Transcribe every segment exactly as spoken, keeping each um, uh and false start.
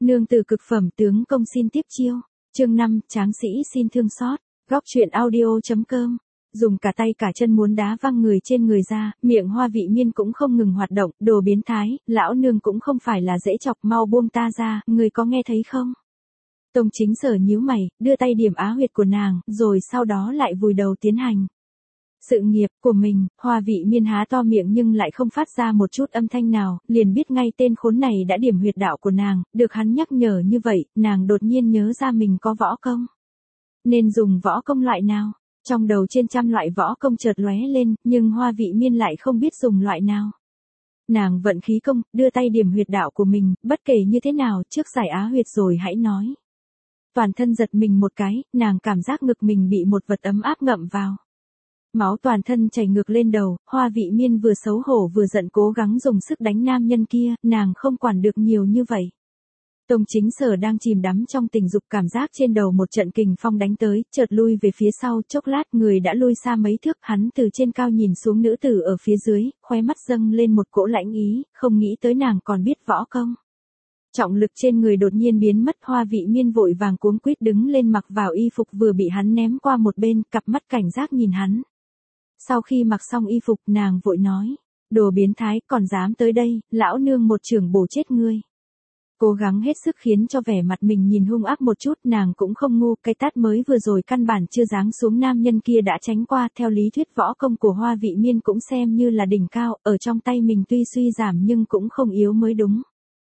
Nương tử cực phẩm tướng công xin tiếp chiêu. Chương năm, tráng sĩ xin thương xót. Góc truyện audio.com. Dùng cả tay cả chân muốn đá văng người trên người ra, miệng Hoa Vị Miên cũng không ngừng hoạt động, đồ biến thái, lão nương cũng không phải là dễ chọc, mau buông ta ra, người có nghe thấy không? Tông Chính Sở nhíu mày, đưa tay điểm á huyệt của nàng, rồi sau đó lại vùi đầu tiến hành sự nghiệp của mình. Hoa Vị Miên há to miệng nhưng lại không phát ra một chút âm thanh nào, liền biết ngay tên khốn này đã điểm huyệt đạo của nàng, được hắn nhắc nhở như vậy, nàng đột nhiên nhớ ra mình có võ công. Nên dùng võ công loại nào? Trong đầu trên trăm loại võ công chợt lóe lên, nhưng Hoa Vị Miên lại không biết dùng loại nào. Nàng vận khí công, đưa tay điểm huyệt đạo của mình, bất kể như thế nào, trước giải á huyệt rồi hãy nói. Toàn thân giật mình một cái, nàng cảm giác ngực mình bị một vật ấm áp ngậm vào. Máu toàn thân chảy ngược lên đầu, Hoa Vị Miên vừa xấu hổ vừa giận cố gắng dùng sức đánh nam nhân kia, nàng không quản được nhiều như vậy. Tông Chính Sở đang chìm đắm trong tình dục, cảm giác trên đầu một trận kình phong đánh tới, chợt lui về phía sau, chốc lát người đã lui xa mấy thước, hắn từ trên cao nhìn xuống nữ tử ở phía dưới, khóe mắt dâng lên một cỗ lãnh ý, không nghĩ tới nàng còn biết võ công. Trọng lực trên người đột nhiên biến mất, Hoa Vị Miên vội vàng cuống quýt đứng lên mặc vào y phục vừa bị hắn ném qua một bên, cặp mắt cảnh giác nhìn hắn. Sau khi mặc xong y phục, nàng vội nói, đồ biến thái, còn dám tới đây, lão nương một chưởng bổ chết ngươi. Cố gắng hết sức khiến cho vẻ mặt mình nhìn hung ác một chút, nàng cũng không ngu, cái tát mới vừa rồi căn bản chưa giáng xuống nam nhân kia đã tránh qua, theo lý thuyết võ công của Hoa Vị Miên cũng xem như là đỉnh cao, ở trong tay mình tuy suy giảm nhưng cũng không yếu mới đúng.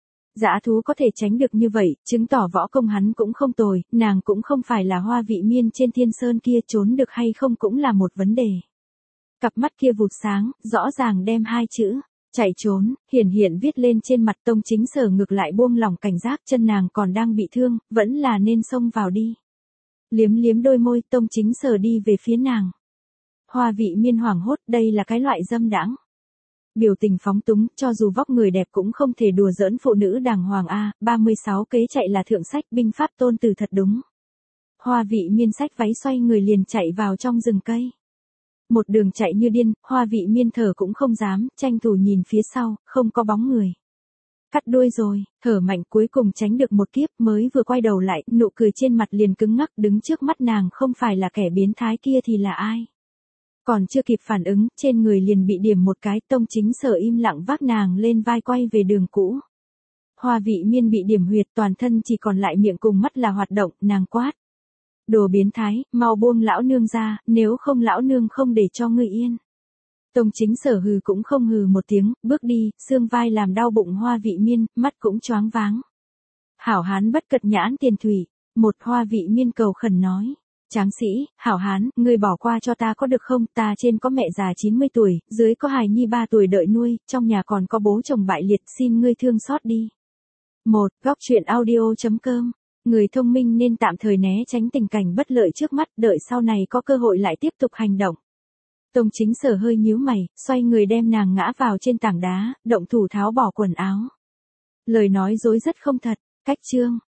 Dã thú có thể tránh được như vậy, chứng tỏ võ công hắn cũng không tồi, nàng cũng không phải là Hoa Vị Miên trên thiên sơn kia, trốn được hay không cũng là một vấn đề. Cặp mắt kia vụt sáng, rõ ràng đem hai chữ chạy trốn hiển hiện viết lên trên mặt. Tông Chính Sở ngược lại buông lỏng cảnh giác, chân nàng còn đang bị thương, vẫn là nên xông vào đi. Liếm liếm đôi môi, Tông Chính Sở đi về phía nàng. Hoa Vị Miên hoảng hốt, đây là cái loại dâm đãng, biểu tình phóng túng, cho dù vóc người đẹp cũng không thể đùa giỡn phụ nữ đàng hoàng a. ba mươi sáu kế chạy là thượng sách, binh pháp tôn từ thật đúng. Hoa Vị Miên xách váy xoay người liền chạy vào trong rừng cây. Một đường chạy như điên, Hoa Vị Miên thở cũng không dám, tranh thủ nhìn phía sau, không có bóng người. Cắt đuôi rồi, thở mạnh cuối cùng tránh được một kiếp, mới vừa quay đầu lại, nụ cười trên mặt liền cứng ngắc, đứng trước mắt nàng không phải là kẻ biến thái kia thì là ai? Còn chưa kịp phản ứng, trên người liền bị điểm một cái, Tông Chính Sở im lặng vác nàng lên vai quay về đường cũ. Hoa Vị Miên bị điểm huyệt, toàn thân chỉ còn lại miệng cùng mắt là hoạt động, nàng quát. Đồ biến thái, mau buông lão nương ra, nếu không lão nương không để cho ngươi yên. Tông Chính Sở hừ cũng không hừ một tiếng, bước đi, xương vai làm đau bụng Hoa Vị Miên, mắt cũng choáng váng. Hảo hán bất cật nhãn tiền thủy, một Hoa Vị Miên cầu khẩn nói. Tráng sĩ, hảo hán, ngươi bỏ qua cho ta có được không, ta trên có mẹ già chín mươi tuổi, dưới có hài nhi ba tuổi đợi nuôi, trong nhà còn có bố chồng bại liệt, xin ngươi thương xót đi. một. Góc truyện audio.com. Người thông minh nên tạm thời né tránh tình cảnh bất lợi trước mắt, đợi sau này có cơ hội lại tiếp tục hành động. Tông Chính Sở hơi nhíu mày, xoay người đem nàng ngã vào trên tảng đá, động thủ tháo bỏ quần áo. Lời nói dối rất không thật, cách chương.